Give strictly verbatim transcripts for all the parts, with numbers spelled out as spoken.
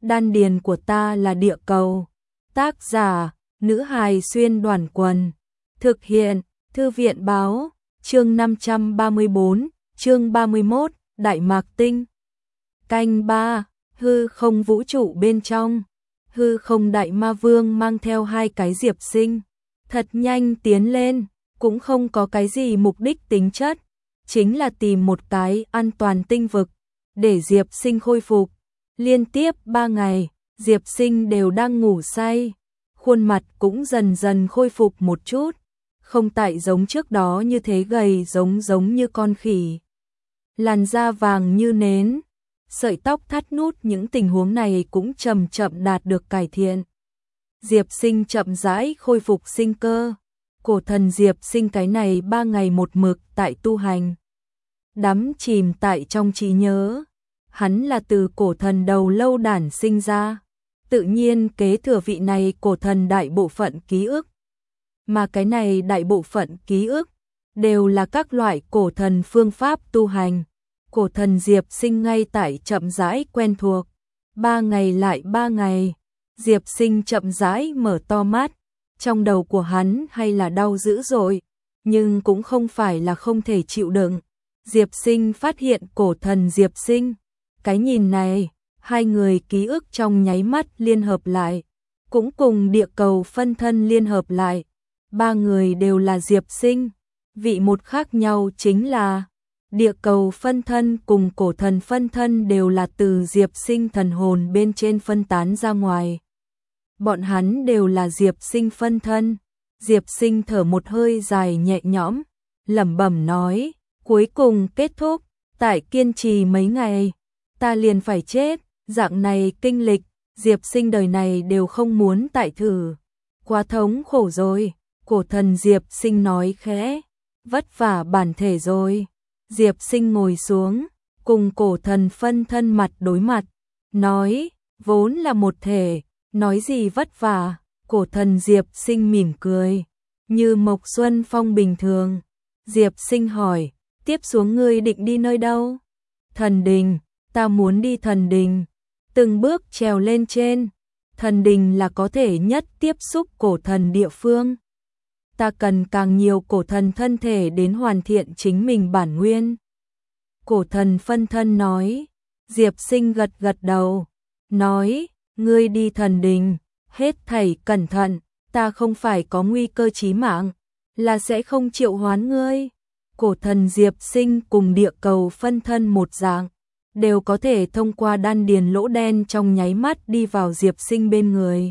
Đan điền của ta là địa cầu. Tác giả, nữ hài xuyên đoàn quần. Thực hiện, thư viện báo, chương năm trăm ba mươi bốn, chương ba mươi mốt, Đại Mạc Tinh. Canh ba, hư không vũ trụ bên trong. Hư không đại ma vương mang theo hai cái Diệp Sinh. Thật nhanh tiến lên, cũng không có cái gì mục đích tính chất. Chính là tìm một cái an toàn tinh vực, để Diệp Sinh khôi phục. Liên tiếp ba ngày, Diệp Sinh đều đang ngủ say. Khuôn mặt cũng dần dần khôi phục một chút. Không tại giống trước đó như thế gầy giống giống như con khỉ. Làn da vàng như nến. Sợi tóc thắt nút, những tình huống này cũng chậm chậm đạt được cải thiện. Diệp Sinh chậm rãi khôi phục sinh cơ. Cổ thần Diệp Sinh cái này ba ngày một mực tại tu hành. Đắm chìm tại trong trí nhớ. Hắn là từ cổ thần đầu lâu đản sinh ra. Tự nhiên kế thừa vị này cổ thần đại bộ phận ký ức. Mà cái này đại bộ phận ký ức đều là các loại cổ thần phương pháp tu hành. Cổ thần Diệp Sinh ngay tại chậm rãi quen thuộc. Ba ngày lại ba ngày, Diệp Sinh chậm rãi mở to mắt. Trong đầu của hắn hay là đau dữ dội, nhưng cũng không phải là không thể chịu đựng. Diệp Sinh phát hiện cổ thần Diệp Sinh. Cái nhìn này, hai người ký ức trong nháy mắt liên hợp lại, cũng cùng địa cầu phân thân liên hợp lại. Ba người đều là Diệp Sinh. Vị một khác nhau chính là địa cầu phân thân cùng cổ thần phân thân đều là từ Diệp Sinh thần hồn bên trên phân tán ra ngoài. Bọn hắn đều là Diệp Sinh phân thân. Diệp Sinh thở một hơi dài nhẹ nhõm, lẩm bẩm nói, cuối cùng kết thúc, tại kiên trì mấy ngày, ta liền phải chết, dạng này kinh lịch, Diệp Sinh đời này đều không muốn tại thử. Quá thống khổ rồi, cổ thần Diệp Sinh nói khẽ, vất vả bản thể rồi. Diệp Sinh ngồi xuống, cùng cổ thần phân thân mặt đối mặt, nói, vốn là một thể, nói gì vất vả. Cổ thần Diệp Sinh mỉm cười, như Mộc Xuân Phong bình thường. Diệp Sinh hỏi, tiếp xuống ngươi định đi nơi đâu? Thần đình, ta muốn đi thần đình. Từng bước trèo lên trên, thần đình là có thể nhất tiếp xúc cổ thần địa phương. Ta cần càng nhiều cổ thần thân thể đến hoàn thiện chính mình bản nguyên. Cổ thần phân thân nói. Diệp Sinh gật gật đầu, nói, ngươi đi thần đình, hết thảy cẩn thận, ta không phải có nguy cơ chí mạng, là sẽ không triệu hoán ngươi. Cổ thần Diệp Sinh cùng địa cầu phân thân một dạng, đều có thể thông qua đan điền lỗ đen trong nháy mắt đi vào Diệp Sinh bên người.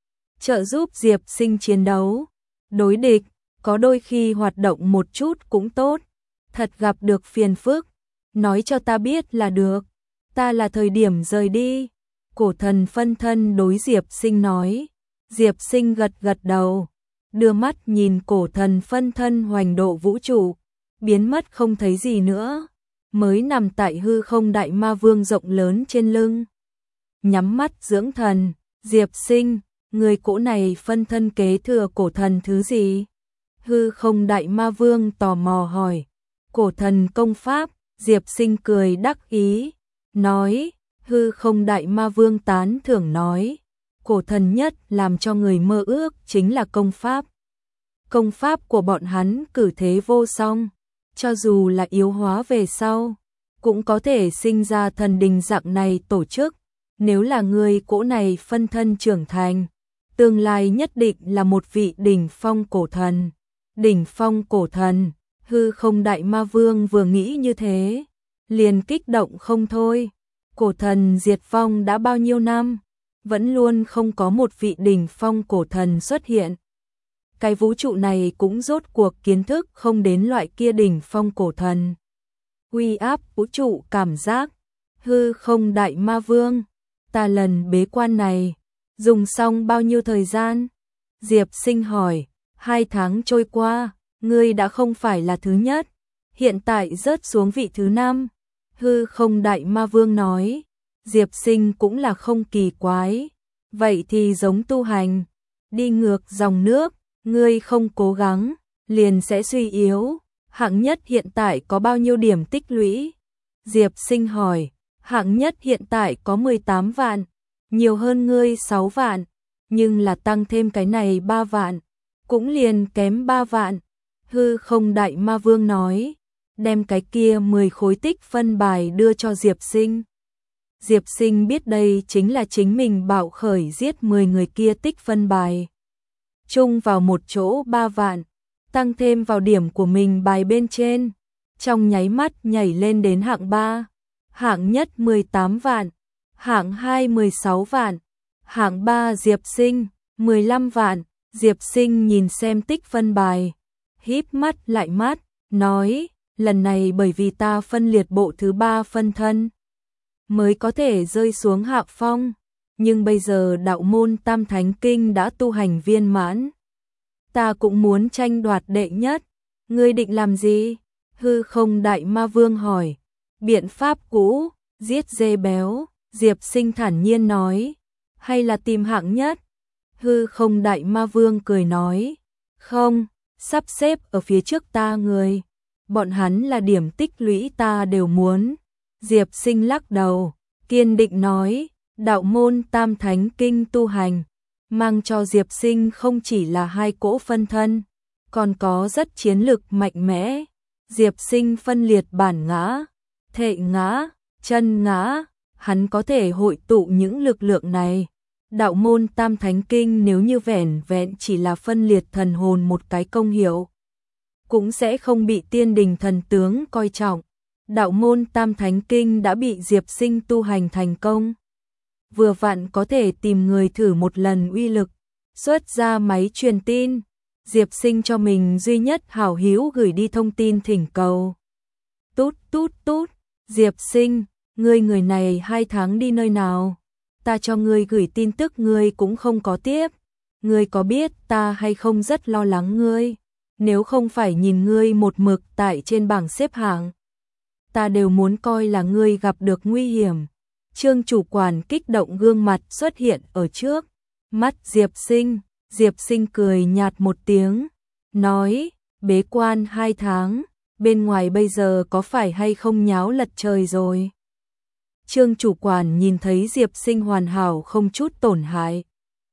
Trợ giúp Diệp Sinh chiến đấu, đối địch, có đôi khi hoạt động một chút cũng tốt. Thật gặp được phiền phức, nói cho ta biết là được, ta là thời điểm rời đi. Cổ thần phân thân đối Diệp Sinh nói. Diệp Sinh gật gật đầu, đưa mắt nhìn cổ thần phân thân hoành độ vũ trụ, biến mất không thấy gì nữa, mới nằm tại hư không đại ma vương rộng lớn trên lưng. Nhắm mắt dưỡng thần. Diệp Sinh, người cỗ này phân thân kế thừa cổ thần thứ gì? Hư không đại ma vương tò mò hỏi. Cổ thần công pháp. Diệp Sinh cười đắc ý, nói. Hư không đại ma vương tán thưởng nói, cổ thần nhất làm cho người mơ ước chính là công pháp. Công pháp của bọn hắn cử thế vô song, cho dù là yếu hóa về sau, cũng có thể sinh ra thần đình dạng này tổ chức. Nếu là người cỗ này phân thân trưởng thành, tương lai nhất định là một vị đỉnh phong cổ thần. Đỉnh phong cổ thần, hư không đại ma vương vừa nghĩ như thế, liền kích động không thôi. Cổ thần diệt vong đã bao nhiêu năm, vẫn luôn không có một vị đỉnh phong cổ thần xuất hiện. Cái vũ trụ này cũng rốt cuộc kiến thức không đến loại kia đỉnh phong cổ thần. Uy áp vũ trụ cảm giác, hư không đại ma vương, ta lần bế quan này, dùng xong bao nhiêu thời gian? Diệp Sinh hỏi. Hai tháng trôi qua, ngươi đã không phải là thứ nhất, hiện tại rớt xuống vị thứ năm. Hư không đại ma vương nói. Diệp Sinh cũng là không kỳ quái. Vậy thì giống tu hành, đi ngược dòng nước, ngươi không cố gắng, liền sẽ suy yếu. Hạng nhất hiện tại có bao nhiêu điểm tích lũy? Diệp Sinh hỏi. Hạng nhất hiện tại có mười tám vạn. nhiều hơn ngươi sáu vạn, nhưng là tăng thêm cái này ba vạn, cũng liền kém ba vạn. Hư Không Đại Ma Vương nói, đem cái kia mười khối tích phân bài đưa cho Diệp Sinh. Diệp Sinh biết đây chính là chính mình bạo khởi giết mười người kia tích phân bài. Chung vào một chỗ ba vạn, tăng thêm vào điểm của mình bài bên trên, trong nháy mắt nhảy lên đến hạng ba. Hạng nhất mười tám vạn, hạng hai mười sáu vạn, hạng ba Diệp Sinh mười lăm vạn. Diệp Sinh nhìn xem tích phân bài, híp mắt lại mắt, nói, lần này bởi vì ta phân liệt bộ thứ ba phân thân, mới có thể rơi xuống hạ phong, nhưng bây giờ đạo môn Tam Thánh Kinh đã tu hành viên mãn. Ta cũng muốn tranh đoạt đệ nhất, ngươi định làm gì? Hư Không Đại Ma Vương hỏi. Biện pháp cũ, giết dê béo, Diệp Sinh thản nhiên nói, hay là tìm hạng nhất? Hư Không Đại Ma Vương cười nói, không, sắp xếp ở phía trước ta người, bọn hắn là điểm tích lũy ta đều muốn. Diệp Sinh lắc đầu, kiên định nói, đạo môn Tam Thánh Kinh tu hành, mang cho Diệp Sinh không chỉ là hai cỗ phân thân, còn có rất chiến lực mạnh mẽ. Diệp Sinh phân liệt bản ngã, thể ngã, chân ngã, hắn có thể hội tụ những lực lượng này. Đạo môn Tam Thánh Kinh nếu như vẻn vẹn chỉ là phân liệt thần hồn một cái công hiệu, cũng sẽ không bị tiên đình thần tướng coi trọng. Đạo môn Tam Thánh Kinh đã bị Diệp Sinh tu hành thành công. Vừa vặn có thể tìm người thử một lần uy lực, xuất ra máy truyền tin. Diệp Sinh cho mình duy nhất hảo hữu gửi đi thông tin thỉnh cầu. Tút tút tút, Diệp Sinh, ngươi người này hai tháng đi nơi nào? Ta cho ngươi gửi tin tức ngươi cũng không có tiếp. Ngươi có biết ta hay không rất lo lắng ngươi, nếu không phải nhìn ngươi một mực tại trên bảng xếp hạng, ta đều muốn coi là ngươi gặp được nguy hiểm. Trương chủ quản kích động gương mặt xuất hiện ở trước mắt Diệp Sinh. Diệp Sinh cười nhạt một tiếng, nói, bế quan hai tháng, bên ngoài bây giờ có phải hay không nháo lật trời rồi? Trương chủ quản nhìn thấy Diệp Sinh hoàn hảo không chút tổn hại,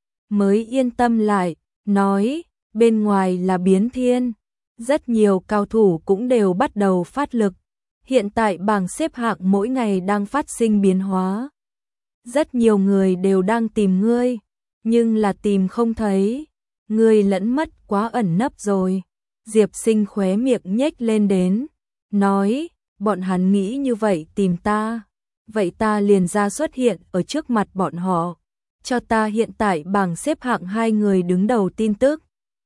mới yên tâm lại, nói, bên ngoài là biến thiên, rất nhiều cao thủ cũng đều bắt đầu phát lực. Hiện tại bảng xếp hạng mỗi ngày đang phát sinh biến hóa. Rất nhiều người đều đang tìm ngươi, nhưng là tìm không thấy, ngươi lẫn mất quá ẩn nấp rồi. Diệp Sinh khóe miệng nhếch lên đến, nói, bọn hắn nghĩ như vậy tìm ta, vậy ta liền ra xuất hiện ở trước mặt bọn họ, cho ta hiện tại bảng xếp hạng hai người đứng đầu tin tức.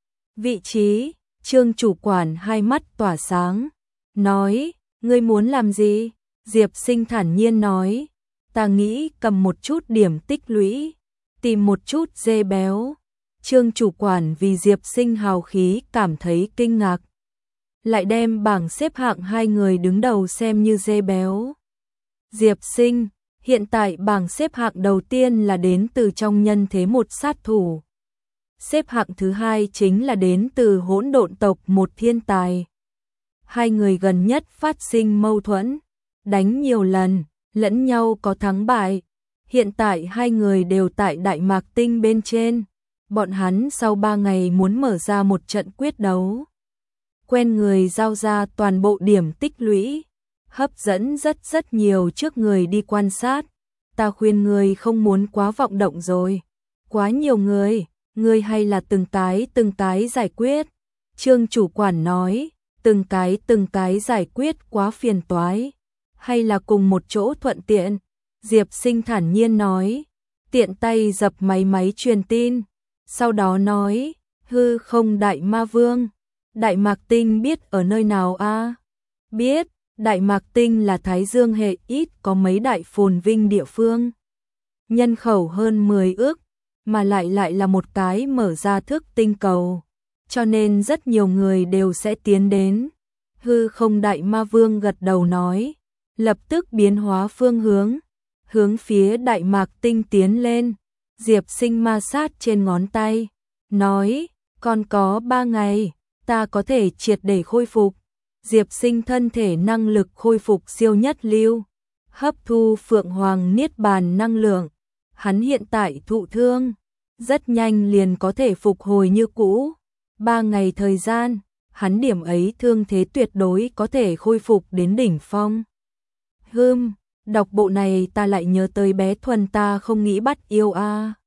Vị trí, Trương chủ quản hai mắt tỏa sáng, nói, ngươi muốn làm gì? Diệp Sinh thản nhiên nói, ta nghĩ cầm một chút điểm tích lũy, tìm một chút dê béo. Trương chủ quản vì Diệp Sinh hào khí cảm thấy kinh ngạc, lại đem bảng xếp hạng hai người đứng đầu xem như dê béo. Diệp Sinh, hiện tại bảng xếp hạng đầu tiên là đến từ trong nhân thế một sát thủ. Xếp hạng thứ hai chính là đến từ hỗn độn tộc một thiên tài. Hai người gần nhất phát sinh mâu thuẫn, đánh nhiều lần, lẫn nhau có thắng bại. Hiện tại hai người đều tại Đại Mạc Tinh bên trên. Bọn hắn sau ba ngày muốn mở ra một trận quyết đấu. Quen người giao ra toàn bộ điểm tích lũy, hấp dẫn rất rất nhiều trước người đi quan sát. Ta khuyên người không muốn quá vọng động rồi. Quá nhiều người, người hay là từng cái từng cái giải quyết. Trương chủ quản nói, từng cái từng cái giải quyết quá phiền toái. Hay là cùng một chỗ thuận tiện. Diệp Sinh thản nhiên nói, tiện tay dập máy máy truyền tin. Sau đó nói, hư không Đại Ma Vương, Đại Mạc Tinh biết ở nơi nào a? À? Biết, Đại Mạc Tinh là Thái Dương hệ ít có mấy đại phồn vinh địa phương. Nhân khẩu hơn mười ước, mà lại lại là một cái mở ra thức tinh cầu. Cho nên rất nhiều người đều sẽ tiến đến. Hư không Đại Ma Vương gật đầu nói, lập tức biến hóa phương hướng, hướng phía Đại Mạc Tinh tiến lên. Diệp Sinh ma sát trên ngón tay, nói, còn có ba ngày, ta có thể triệt để khôi phục. Diệp Sinh thân thể năng lực khôi phục siêu nhất lưu, hấp thu Phượng Hoàng Niết Bàn năng lượng, hắn hiện tại thụ thương, rất nhanh liền có thể phục hồi như cũ. Ba ngày thời gian, hắn điểm ấy thương thế tuyệt đối có thể khôi phục đến đỉnh phong. Hừm, đọc bộ này ta lại nhớ tới bé Thuần ta không nghĩ bắt yêu a.